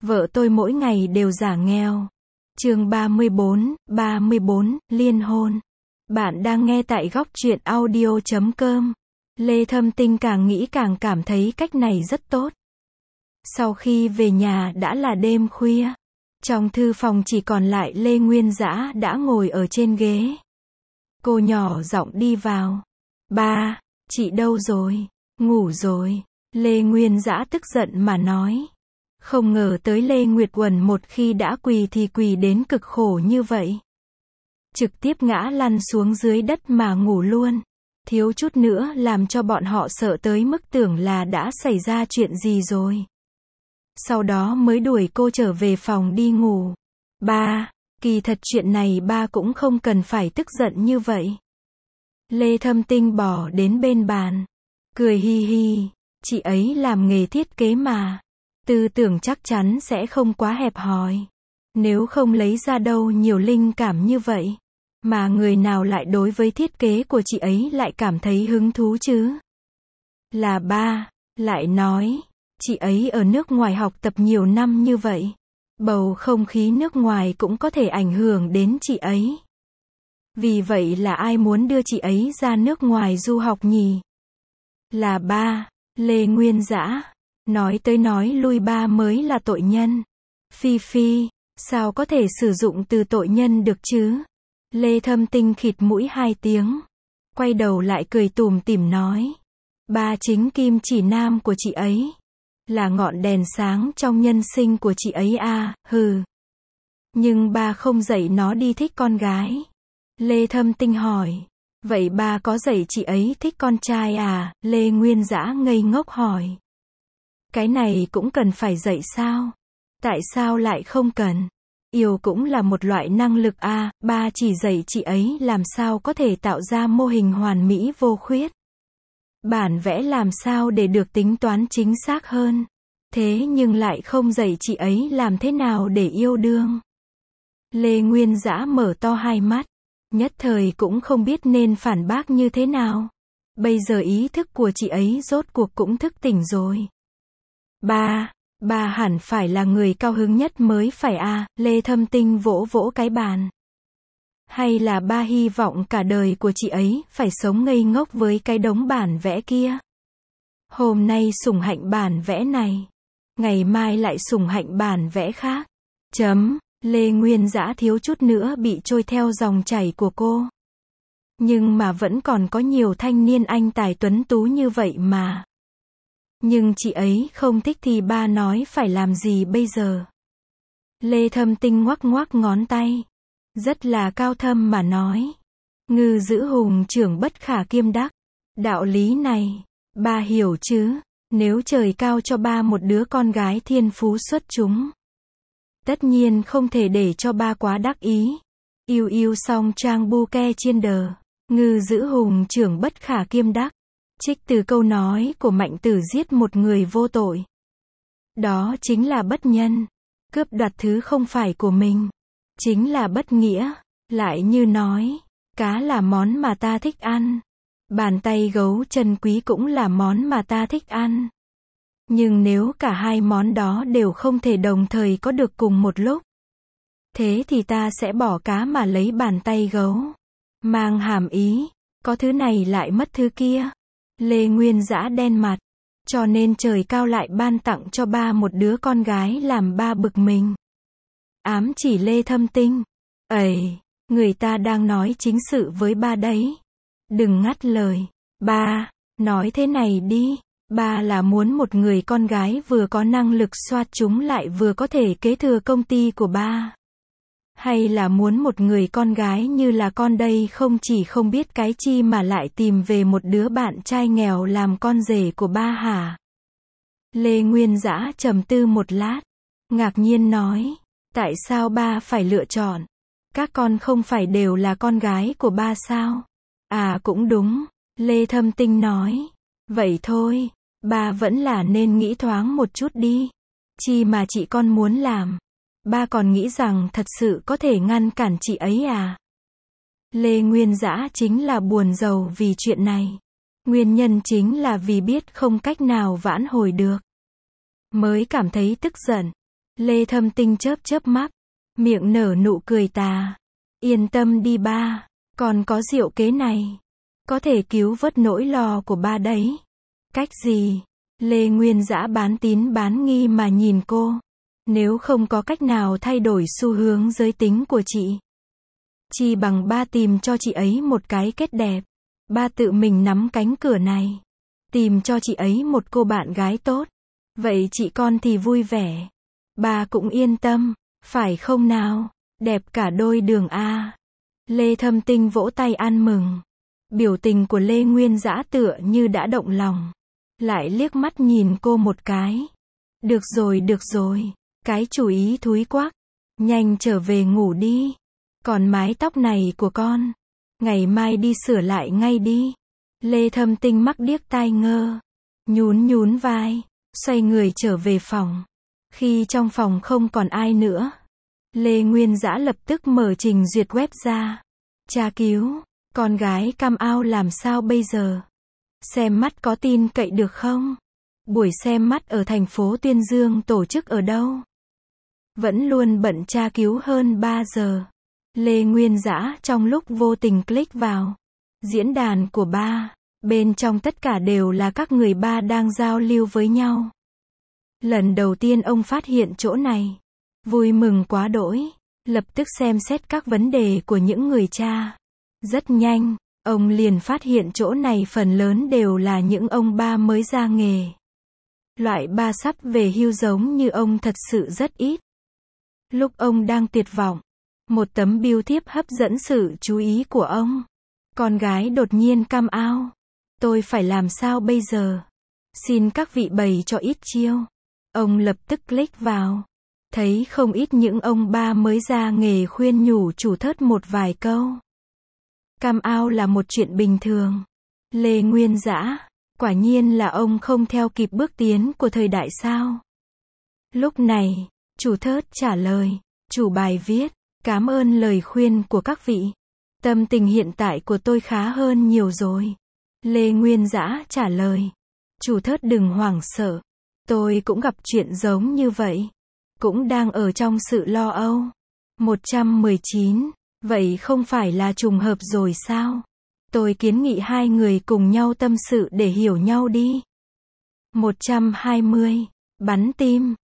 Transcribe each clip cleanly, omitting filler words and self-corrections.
Vợ tôi mỗi ngày đều giả nghèo. Chương 34, liên hôn. Bạn đang nghe tại góc truyện audio.com. Lê Thâm Tinh càng nghĩ càng cảm thấy cách này rất tốt. Sau khi về nhà đã là đêm khuya. Trong thư phòng chỉ còn lại Lê Nguyên Dã đã ngồi ở trên ghế. Cô nhỏ giọng đi vào. Ba, chị đâu rồi? Ngủ rồi. Lê Nguyên Dã tức giận mà nói. Không ngờ tới Lê Nguyệt Uẩn một khi đã quỳ thì quỳ đến cực khổ như vậy. Trực tiếp ngã lăn xuống dưới đất mà ngủ luôn. Thiếu chút nữa làm cho bọn họ sợ tới mức tưởng là đã xảy ra chuyện gì rồi. Sau đó mới đuổi cô trở về phòng đi ngủ. Ba, kỳ thật chuyện này ba cũng không cần phải tức giận như vậy. Lê Thâm Tinh bỏ đến bên bàn. Cười hi hi, chị ấy làm nghề thiết kế mà. Tư tưởng chắc chắn sẽ không quá hẹp hòi. Nếu không lấy ra đâu nhiều linh cảm như vậy. Mà người nào lại đối với thiết kế của chị ấy lại cảm thấy hứng thú chứ? Là ba, lại nói, chị ấy ở nước ngoài học tập nhiều năm như vậy. Bầu không khí nước ngoài cũng có thể ảnh hưởng đến chị ấy. Vì vậy là ai muốn đưa chị ấy ra nước ngoài du học nhỉ? Là ba, Lê Nguyên Dã. Nói tới nói lui ba mới là tội nhân. Phi Phi, sao có thể sử dụng từ tội nhân được chứ? Lê Thâm Tinh khịt mũi 2 tiếng. Quay đầu lại cười tủm tỉm nói. Ba chính kim chỉ nam của chị ấy. Là ngọn đèn sáng trong nhân sinh của chị ấy à, hừ. Nhưng ba không dạy nó đi thích con gái. Lê Thâm Tinh hỏi. Vậy ba có dạy chị ấy thích con trai à? Lê Nguyên Dã ngây ngốc hỏi. Cái này cũng cần phải dạy sao? Tại sao lại không cần? Yêu cũng là một loại năng lực à, ba chỉ dạy chị ấy làm sao có thể tạo ra mô hình hoàn mỹ vô khuyết. Bản vẽ làm sao để được tính toán chính xác hơn. Thế nhưng lại không dạy chị ấy làm thế nào để yêu đương. Lê Nguyên Dã mở to hai mắt. Nhất thời cũng không biết nên phản bác như thế nào. Bây giờ ý thức của chị ấy rốt cuộc cũng thức tỉnh rồi. Ba hẳn phải là người cao hứng nhất mới phải à, Lê Thâm Tinh vỗ vỗ cái bàn. Hay là ba hy vọng cả đời của chị ấy phải sống ngây ngốc với cái đống bản vẽ kia. Hôm nay sủng hạnh bản vẽ này. Ngày mai lại sủng hạnh bản vẽ khác. Lê Nguyên Dã thiếu chút nữa bị trôi theo dòng chảy của cô. Nhưng mà vẫn còn có nhiều thanh niên anh tài tuấn tú như vậy mà. Nhưng chị ấy không thích thì ba nói phải làm gì bây giờ? Lê Thâm Tinh ngoắc ngoắc ngón tay. Rất là cao thâm mà nói. Ngư giữ hùng trưởng bất khả kiêm đắc. Đạo lý này, ba hiểu chứ? Nếu trời cao cho ba một đứa con gái thiên phú xuất chúng. Tất nhiên không thể để cho ba quá đắc ý. Yêu yêu song trang bu ke chiên đờ. Ngư giữ hùng trưởng bất khả kiêm đắc. Trích từ câu nói của Mạnh Tử giết một người vô tội. Đó chính là bất nhân. Cướp đoạt thứ không phải của mình. Chính là bất nghĩa. Lại như nói, cá là món mà ta thích ăn. Bàn tay gấu chân quý cũng là món mà ta thích ăn. Nhưng nếu cả hai món đó đều không thể đồng thời có được cùng một lúc. Thế thì ta sẽ bỏ cá mà lấy bàn tay gấu. Mang hàm ý, có thứ này lại mất thứ kia. Lê Nguyên Dã đen mặt. Cho nên trời cao lại ban tặng cho ba một đứa con gái làm ba bực mình. Ám chỉ Lê Thâm Tinh. Ầy, người ta đang nói chính sự với ba đấy. Đừng ngắt lời. Ba, nói thế này đi. Ba là muốn một người con gái vừa có năng lực soát chúng lại vừa có thể kế thừa công ty của ba. Hay là muốn một người con gái như là con đây không chỉ không biết cái chi mà lại tìm về một đứa bạn trai nghèo làm con rể của ba hả? Lê Nguyên Dã trầm tư một lát. Ngạc nhiên nói. Tại sao ba phải lựa chọn? Các con không phải đều là con gái của ba sao? À cũng đúng. Lê Thâm Tinh nói. Vậy thôi. Ba vẫn là nên nghĩ thoáng một chút đi. Chi mà chị con muốn làm. Ba còn nghĩ rằng thật sự có thể ngăn cản chị ấy à? Lê Nguyên Dã chính là buồn rầu vì chuyện này. Nguyên nhân chính là vì biết không cách nào vãn hồi được. Mới cảm thấy tức giận. Lê Thâm Tinh chớp chớp mắt, miệng nở nụ cười tà. Yên tâm đi ba, còn có diệu kế này. Có thể cứu vớt nỗi lo của ba đấy. Cách gì? Lê Nguyên Dã bán tín bán nghi mà nhìn cô. Nếu không có cách nào thay đổi xu hướng giới tính của chị, chỉ bằng ba tìm cho chị ấy một cái kết đẹp. Ba tự mình nắm cánh cửa này, tìm cho chị ấy một cô bạn gái tốt. Vậy chị con thì vui vẻ. Ba cũng yên tâm, phải không nào? Đẹp cả đôi đường a. Lê Thâm Tinh vỗ tay ăn mừng. Biểu tình của Lê Nguyên Dã tựa như đã động lòng. Lại liếc mắt nhìn cô một cái. Được rồi, cái chủ ý thúi quắc. Nhanh trở về ngủ đi. Còn mái tóc này của con, ngày mai đi sửa lại ngay đi. Lê Thâm Tinh mắc điếc tai ngơ, nhún vai, xoay người trở về phòng. Khi trong phòng không còn ai nữa, Lê Nguyên Dã lập tức mở trình duyệt web ra. Tra cứu, con gái Cam Ao làm sao bây giờ? Xem mắt có tin cậy được không? Buổi xem mắt ở thành phố Tuyên Dương tổ chức ở đâu? Vẫn luôn bận tra cứu hơn 3 giờ. Lê Nguyên Dã trong lúc vô tình click vào diễn đàn của ba, bên trong tất cả đều là các người ba đang giao lưu với nhau. Lần đầu tiên ông phát hiện chỗ này, vui mừng quá đỗi, lập tức xem xét các vấn đề của những người cha. Rất nhanh, ông liền phát hiện chỗ này phần lớn đều là những ông ba mới ra nghề. Loại ba sắp về hưu giống như ông thật sự rất ít. Lúc ông đang tuyệt vọng, một tấm bưu thiếp hấp dẫn sự chú ý của ông. Con gái đột nhiên Cam Ao. Tôi phải làm sao bây giờ? Xin các vị bày cho ít chiêu. Ông lập tức click vào. Thấy không ít những ông ba mới ra nghề khuyên nhủ chủ thớt một vài câu. Cam Ao là một chuyện bình thường. Lê Nguyên Dã, quả nhiên là ông không theo kịp bước tiến của thời đại sao? Lúc này, chủ thớt trả lời. Chủ bài viết. Cảm ơn lời khuyên của các vị. Tâm tình hiện tại của tôi khá hơn nhiều rồi. Lê Nguyên Dã trả lời. Chủ thớt đừng hoảng sợ. Tôi cũng gặp chuyện giống như vậy. Cũng đang ở trong sự lo âu. 119. Vậy không phải là trùng hợp rồi sao? Tôi kiến nghị hai người cùng nhau tâm sự để hiểu nhau đi. 120. Bắn tim.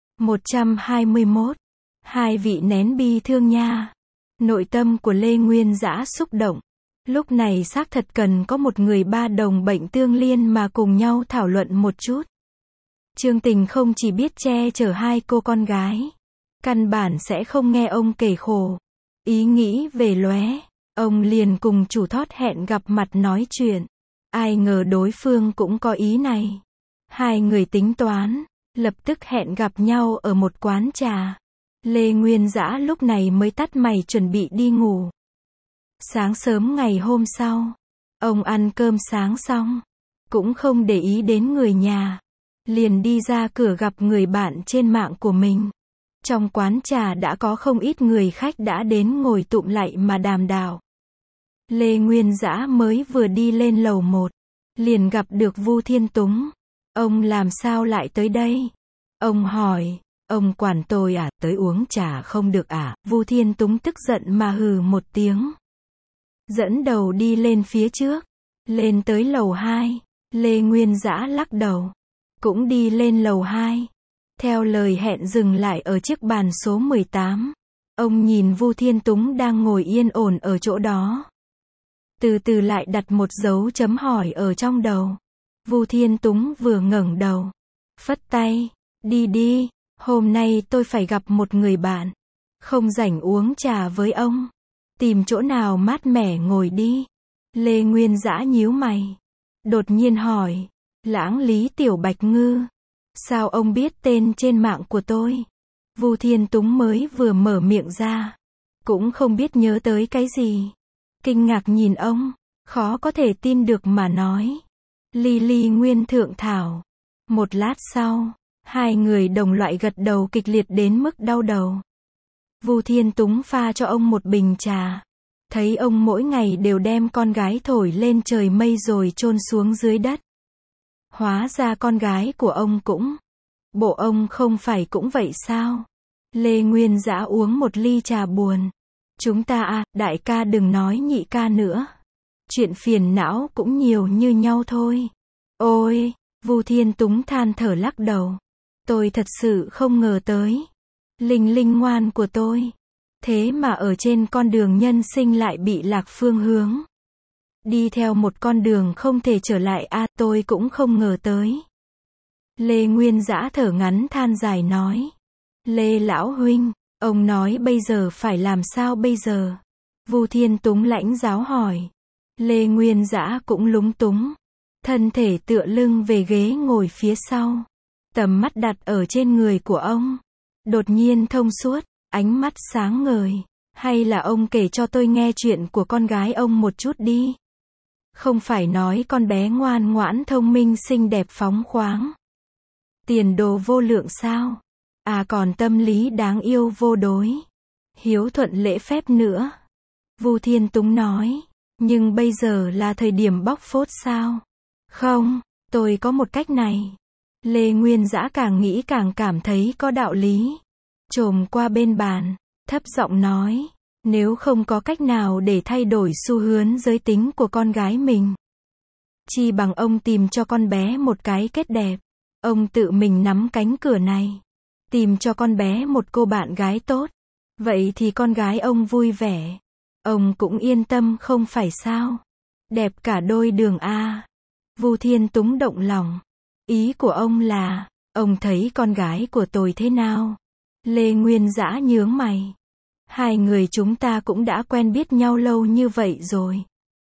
121. Hai vị nén bi thương nha. Nội tâm của Lê Nguyên Dã xúc động. Lúc này xác thật cần có một người ba đồng bệnh tương liên mà cùng nhau thảo luận một chút. Trương Tình không chỉ biết che chở hai cô con gái, căn bản sẽ không nghe ông kể khổ. Ý nghĩ về lóe, ông liền cùng chủ thót hẹn gặp mặt nói chuyện. Ai ngờ đối phương cũng có ý này. Hai người tính toán, lập tức hẹn gặp nhau ở một quán trà. Lê Nguyên Dã lúc này mới tắt mày chuẩn bị đi ngủ. Sáng sớm ngày hôm sau, ông ăn cơm sáng xong, cũng không để ý đến người nhà, liền đi ra cửa gặp người bạn trên mạng của mình. Trong quán trà đã có không ít người khách đã đến ngồi tụm lại mà đàm đạo. Lê Nguyên Dã mới vừa đi lên lầu 1, liền gặp được Vu Thiên Túng. Ông làm sao lại tới đây? Ông hỏi. Ông quản tôi à, tới uống trà không được à? Vu Thiên Túng tức giận mà hừ một tiếng. Dẫn đầu đi lên phía trước. Lên tới lầu 2. Lê Nguyên Dã lắc đầu. Cũng đi lên lầu 2. Theo lời hẹn dừng lại ở chiếc bàn số 18. Ông nhìn Vu Thiên Túng đang ngồi yên ổn ở chỗ đó. Từ từ lại đặt một dấu chấm hỏi ở trong đầu. Vu Thiên Túng vừa ngẩng đầu, phất tay. Đi đi. Hôm nay tôi phải gặp một người bạn. Không rảnh uống trà với ông. Tìm chỗ nào mát mẻ ngồi đi. Lê Nguyên Dã nhíu mày. Đột nhiên hỏi. Lãng Lý Tiểu Bạch Ngư. Sao ông biết tên trên mạng của tôi? Vu Thiên Túng mới vừa mở miệng ra. Cũng không biết nhớ tới cái gì. Kinh ngạc nhìn ông. Khó có thể tin được mà nói. Ly Ly Nguyên Thượng Thảo. Một lát sau. Hai người đồng loại gật đầu kịch liệt đến mức đau đầu. Vu Thiên Túng pha cho ông một bình trà. Thấy ông mỗi ngày đều đem con gái thổi lên trời mây rồi chôn xuống dưới đất. Hóa ra con gái của ông cũng. Bộ ông không phải cũng vậy sao? Lê Nguyên Dã uống một ly trà buồn. Chúng ta đại ca đừng nói nhị ca nữa. Chuyện phiền não cũng nhiều như nhau thôi. Ôi, Vu Thiên Túng than thở lắc đầu. Tôi thật sự không ngờ tới. Linh Linh ngoan của tôi. Thế mà ở trên con đường nhân sinh lại bị lạc phương hướng. Đi theo một con đường không thể trở lại tôi cũng không ngờ tới. Lê Nguyên Dã thở ngắn than dài nói. Lê lão huynh, ông nói bây giờ phải làm sao bây giờ? Vu Thiên Túng lãnh giáo hỏi. Lê Nguyên Dã cũng lúng túng. Thân thể tựa lưng về ghế ngồi phía sau. Tầm mắt đặt ở trên người của ông. Đột nhiên thông suốt, ánh mắt sáng ngời. Hay là ông kể cho tôi nghe chuyện của con gái ông một chút đi. Không phải nói con bé ngoan ngoãn thông minh xinh đẹp phóng khoáng. Tiền đồ vô lượng sao? Còn tâm lý đáng yêu vô đối. Hiếu thuận lễ phép nữa. Vu Thiên Túng nói. Nhưng bây giờ là thời điểm bóc phốt sao? Không, tôi có một cách này. Lê Nguyên Dã càng nghĩ càng cảm thấy có đạo lý. Chồm qua bên bàn, thấp giọng nói. Nếu không có cách nào để thay đổi xu hướng giới tính của con gái mình, chi bằng ông tìm cho con bé một cái kết đẹp. Ông tự mình nắm cánh cửa này. Tìm cho con bé một cô bạn gái tốt. Vậy thì con gái ông vui vẻ. Ông cũng yên tâm không phải sao? Đẹp cả đôi đường a. Vu Thiên Túng động lòng. Ý của ông là, ông thấy con gái của tôi thế nào? Lê Nguyên Dã nhướng mày. Hai người chúng ta cũng đã quen biết nhau lâu như vậy rồi.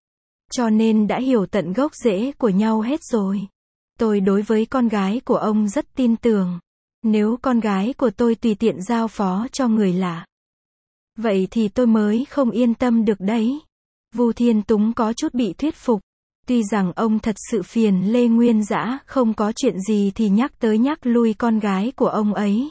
Cho nên đã hiểu tận gốc rễ của nhau hết rồi. Tôi đối với con gái của ông rất tin tưởng. Nếu con gái của tôi tùy tiện giao phó cho người lạ, vậy thì tôi mới không yên tâm được đấy. Vu Thiên Túng có chút bị thuyết phục. Tuy rằng ông thật sự phiền Lê Nguyên Dã không có chuyện gì thì nhắc tới nhắc lui con gái của ông ấy.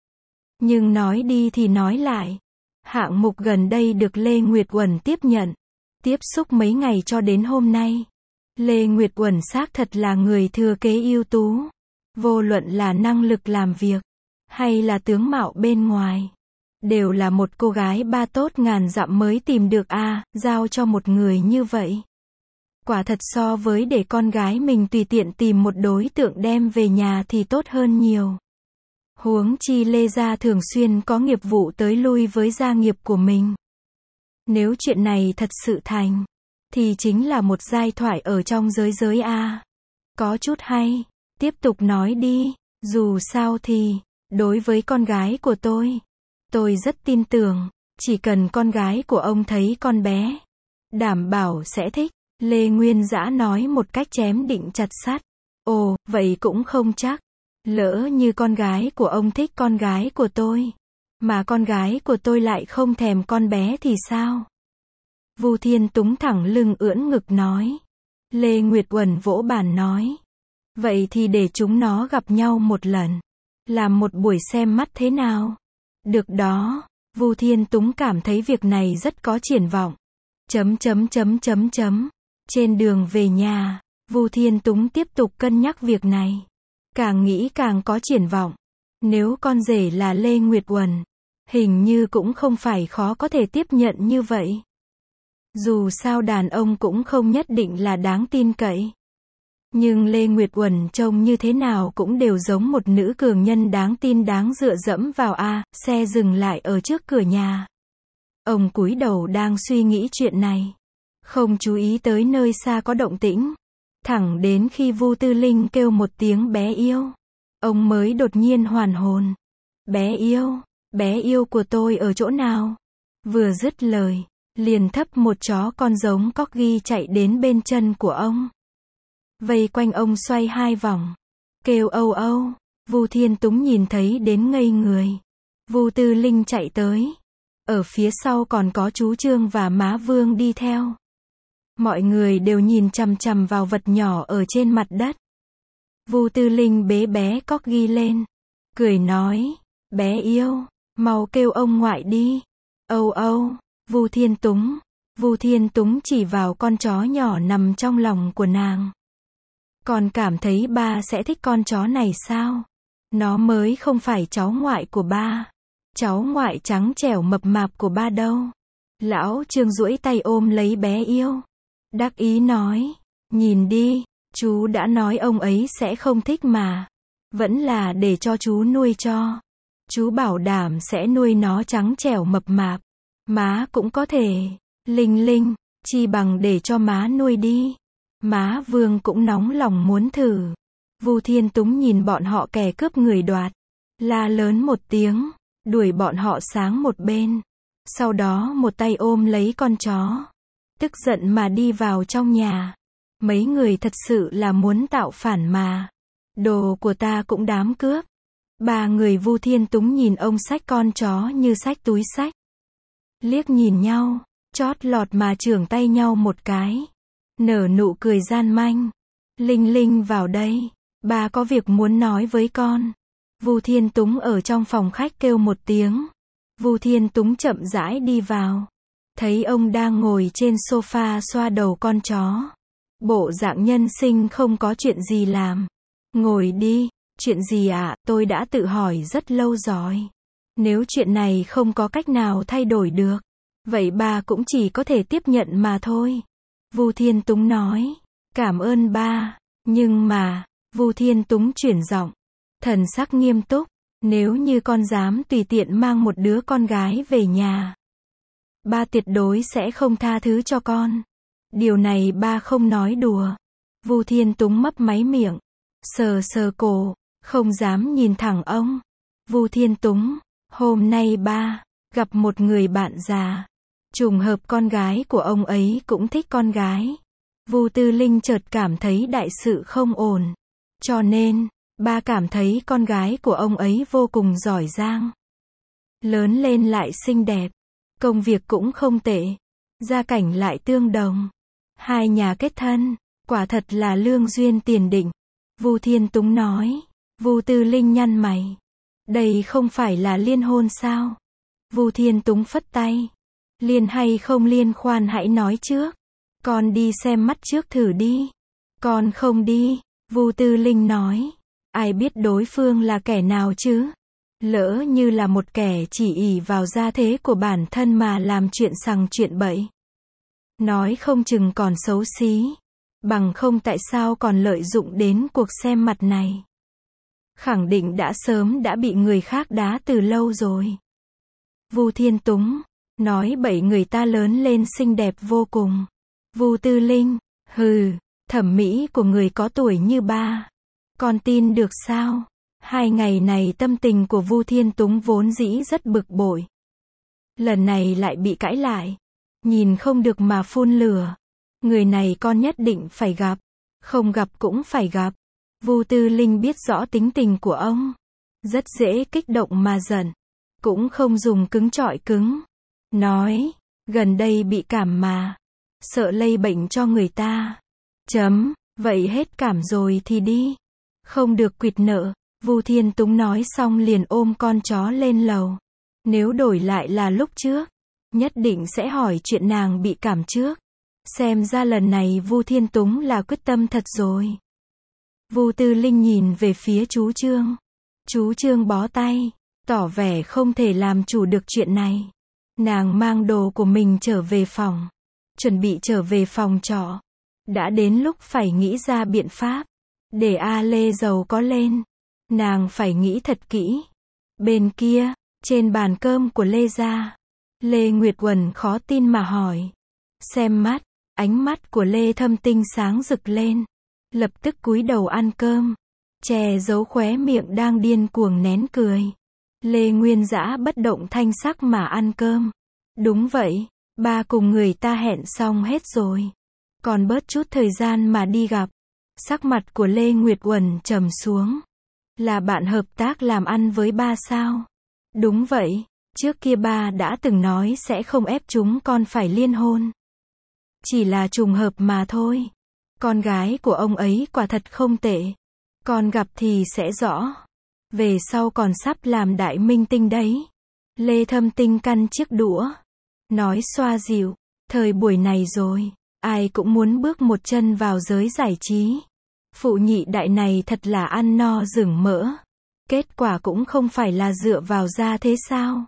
Nhưng nói đi thì nói lại. Hạng mục gần đây được Lê Nguyệt Uẩn tiếp nhận. Tiếp xúc mấy ngày cho đến hôm nay. Lê Nguyệt Uẩn xác thật là người thừa kế ưu tú. Vô luận là năng lực làm việc, hay là tướng mạo bên ngoài. Đều là một cô gái ba tốt ngàn dặm mới tìm được giao cho một người như vậy. Quả thật so với để con gái mình tùy tiện tìm một đối tượng đem về nhà thì tốt hơn nhiều. Huống chi Lê gia thường xuyên có nghiệp vụ tới lui với gia nghiệp của mình. Nếu chuyện này thật sự thành, thì chính là một giai thoại ở trong giới Có chút hay. Tiếp tục nói đi. Dù sao thì, đối với con gái của tôi rất tin tưởng. Chỉ cần con gái của ông thấy con bé, đảm bảo sẽ thích. Lê Nguyên Dã nói một cách chém định chặt sắt. Ồ, vậy cũng không chắc. Lỡ như con gái của ông thích con gái của tôi, mà con gái của tôi lại không thèm con bé thì sao? Vu Thiên Túng thẳng lưng ưỡn ngực nói. Lê Nguyệt Uẩn vỗ bàn nói. Vậy thì để chúng nó gặp nhau một lần. Làm một buổi xem mắt thế nào? Được đó. Vu Thiên Túng cảm thấy việc này rất có triển vọng. Trên đường về nhà, Vu Thiên Túng tiếp tục cân nhắc việc này. Càng nghĩ càng có triển vọng. Nếu con rể là Lê Nguyệt Uẩn, hình như cũng không phải khó có thể tiếp nhận như vậy. Dù sao đàn ông cũng không nhất định là đáng tin cậy. Nhưng Lê Nguyệt Uẩn trông như thế nào cũng đều giống một nữ cường nhân đáng tin đáng dựa dẫm vào xe dừng lại ở trước cửa nhà. Ông cúi đầu đang suy nghĩ chuyện này. Không chú ý tới nơi xa có động tĩnh. Thẳng đến khi Vu Tư Linh kêu một tiếng bé yêu. Ông mới đột nhiên hoàn hồn. Bé yêu của tôi ở chỗ nào? Vừa dứt lời, liền thấp một chó con giống corgi chạy đến bên chân của ông. Vây quanh ông xoay hai vòng. Kêu âu âu. Vu Thiên Túng nhìn thấy đến ngây người. Vu Tư Linh chạy tới. Ở phía sau còn có chú Trương và má Vương đi theo. Mọi người đều nhìn chằm chằm vào vật nhỏ ở trên mặt đất. Vu Tư Linh bế bé corgi lên. Cười nói. Bé yêu, mau kêu ông ngoại đi. Âu âu. Vu Thiên Túng chỉ vào con chó nhỏ nằm trong lòng của nàng. Con cảm thấy ba sẽ thích con chó này sao? Nó mới không phải cháu ngoại của ba. cháu ngoại trắng trẻo mập mạp của ba đâu? Lão Trương duỗi tay ôm lấy bé yêu. Đắc ý nói, nhìn đi, chú đã nói ông ấy sẽ không thích mà. Vẫn là để cho chú nuôi cho. Chú bảo đảm sẽ nuôi nó trắng trẻo mập mạp. Má cũng có thể. Linh Linh, chi bằng để cho má nuôi đi. Má Vương cũng nóng lòng muốn thử. Vu Thiên Túng nhìn bọn họ kẻ cướp người đoạt. La lớn một tiếng, đuổi bọn họ sang một bên. Sau đó một tay ôm lấy con chó. Tức giận mà đi vào trong nhà. Mấy người thật sự là muốn tạo phản mà. Đồ của ta cũng đám cướp. Ba người Vu Thiên Túng nhìn ông xách con chó như xách túi xách. Liếc nhìn nhau, chót lọt mà chưởng tay nhau một cái. Nở nụ cười gian manh. Linh Linh vào đây. Ba có việc muốn nói với con. Vu Thiên Túng ở trong phòng khách kêu một tiếng. Vu Thiên Túng chậm rãi đi vào. Thấy ông đang ngồi trên sofa xoa đầu con chó. Bộ dạng nhân sinh không có chuyện gì làm. Ngồi đi, chuyện gì ạ, tôi đã tự hỏi rất lâu rồi. Nếu chuyện này không có cách nào thay đổi được, vậy ba cũng chỉ có thể tiếp nhận mà thôi. Vu Thiên Túng nói, cảm ơn ba, nhưng mà, Vu Thiên Túng chuyển giọng, thần sắc nghiêm túc, nếu như con dám tùy tiện mang một đứa con gái về nhà, ba tuyệt đối sẽ không tha thứ cho con. Điều này ba không nói đùa. Vu Thiên Túng mấp máy miệng, sờ sờ cổ, không dám nhìn thẳng ông. Vu Thiên Túng, hôm nay ba gặp một người bạn già, trùng hợp con gái của ông ấy cũng thích con gái. Vu Tư Linh chợt cảm thấy đại sự không ổn, cho nên ba cảm thấy con gái của ông ấy vô cùng giỏi giang, lớn lên lại xinh đẹp, công việc cũng không tệ, gia cảnh lại tương đồng, hai nhà kết thân, quả thật là lương duyên tiền định. Vu Thiên Túng nói. Vu Tư Linh nhăn mày, đây không phải là liên hôn sao? Vu Thiên Túng phất tay, liên hay không liên khoan hãy nói trước, con đi xem mắt trước thử đi. Con không đi. Vu Tư Linh nói, ai biết đối phương là kẻ nào chứ? Lỡ như là một kẻ chỉ ỷ vào gia thế của bản thân mà làm chuyện sằng chuyện bậy, nói không chừng còn xấu xí, bằng không tại sao còn lợi dụng đến cuộc xem mặt này. Khẳng định đã sớm đã bị người khác đá từ lâu rồi. Vu Thiên Túng nói bậy, người ta lớn lên xinh đẹp vô cùng. Vu Tư Linh, hừ, thẩm mỹ của người có tuổi như ba, con tin được sao? Hai ngày này tâm tình của Vu Thiên Túng vốn dĩ rất bực bội. Lần này lại bị cãi lại. Nhìn không được mà phun lửa. Người này con nhất định phải gặp. Không gặp cũng phải gặp. Vu Tư Linh biết rõ tính tình của ông. Rất dễ kích động mà giận. Cũng không dùng cứng chọi cứng. Nói, gần đây bị cảm mà. Sợ lây bệnh cho người ta. Vậy hết cảm rồi thì đi. Không được quỵt nợ. Vu Thiên Túng nói xong liền ôm con chó lên lầu. Nếu đổi lại là lúc trước, nhất định sẽ hỏi chuyện nàng bị cảm trước. Xem ra lần này Vu Thiên Túng là quyết tâm thật rồi. Vu Tư Linh nhìn về phía chú Trương. Chú Trương bó tay, tỏ vẻ không thể làm chủ được chuyện này. Nàng mang đồ của mình trở về phòng, chuẩn bị trở về phòng trọ. Đã đến lúc phải nghĩ ra biện pháp để A Lê giàu có lên. Nàng phải nghĩ thật kỹ. Bên kia, trên bàn cơm của Lê gia, Lê Nguyệt Uẩn khó tin mà hỏi. Xem mắt, ánh mắt của Lê Thâm Tinh sáng rực lên. Lập tức cúi đầu ăn cơm, che giấu khóe miệng đang điên cuồng nén cười. Lê Nguyên Dã bất động thanh sắc mà ăn cơm. Đúng vậy, ba cùng người ta hẹn xong hết rồi. Còn bớt chút thời gian mà đi gặp. Sắc mặt của Lê Nguyệt Uẩn trầm xuống. Là bạn hợp tác làm ăn với ba sao? Đúng vậy, trước kia ba đã từng nói sẽ không ép chúng con phải liên hôn. Chỉ là trùng hợp mà thôi. Con gái của ông ấy quả thật không tệ. Con gặp thì sẽ rõ. Về sau còn sắp làm đại minh tinh đấy. Lê Thâm Tinh căn chiếc đũa. Nói xoa dịu. Thời buổi này rồi, ai cũng muốn bước một chân vào giới giải trí. Phụ nhị đại này thật là ăn no rừng mỡ. Kết quả cũng không phải là dựa vào gia thế sao?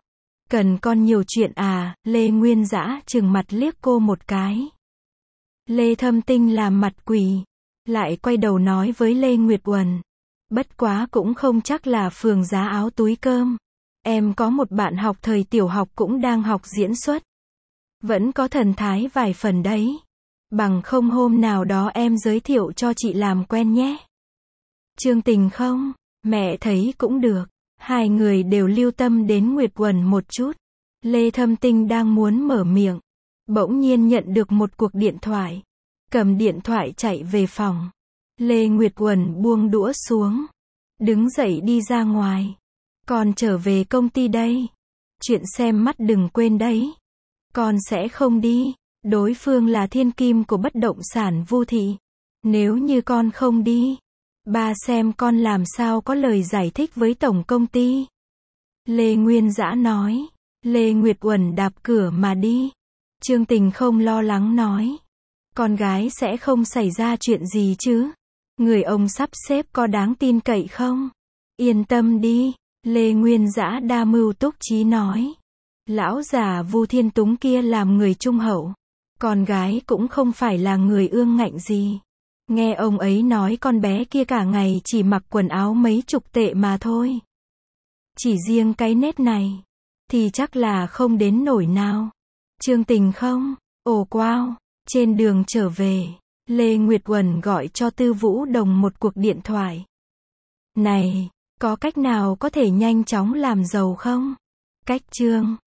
Cần con nhiều chuyện à, Lê Nguyên Dã trừng mặt liếc cô một cái. Lê Thâm Tinh làm mặt quỳ, lại quay đầu nói với Lê Nguyệt Uẩn. Bất quá cũng không chắc là phường giá áo túi cơm. Em có một bạn học thời tiểu học cũng đang học diễn xuất. Vẫn có thần thái vài phần đấy. Bằng không hôm nào đó em giới thiệu cho chị làm quen nhé. Chương Tình không? Mẹ thấy cũng được. Hai người đều lưu tâm đến Nguyệt Uẩn một chút. Lê Thâm Tinh đang muốn mở miệng. Bỗng nhiên nhận được một cuộc điện thoại. Cầm điện thoại chạy về phòng. Lê Nguyệt Uẩn buông đũa xuống. Đứng dậy đi ra ngoài. Con trở về công ty đây. Chuyện xem mắt đừng quên đấy. Con sẽ không đi. Đối phương là thiên kim của bất động sản Vu thị. Nếu như con không đi, ba xem con làm sao có lời giải thích với tổng công ty. Lê Nguyên Dã nói. Lê Nguyệt Uẩn đạp cửa mà đi. Chương Tình không lo lắng nói. Con gái sẽ không xảy ra chuyện gì chứ? Người ông sắp xếp có đáng tin cậy không? Yên tâm đi. Lê Nguyên Dã đa mưu túc trí nói. Lão già Vu Thiên Túng kia làm người trung hậu. Con gái cũng không phải là người ương ngạnh gì. Nghe ông ấy nói con bé kia cả ngày chỉ mặc quần áo mấy chục tệ mà thôi. Chỉ riêng cái nết này, thì chắc là không đến nổi nào. Chương Tình không? Ồ wow. Trên đường trở về, Lê Nguyệt Uẩn gọi cho Tư Vũ Đồng một cuộc điện thoại. Này, có cách nào có thể nhanh chóng làm giàu không? Cách Chương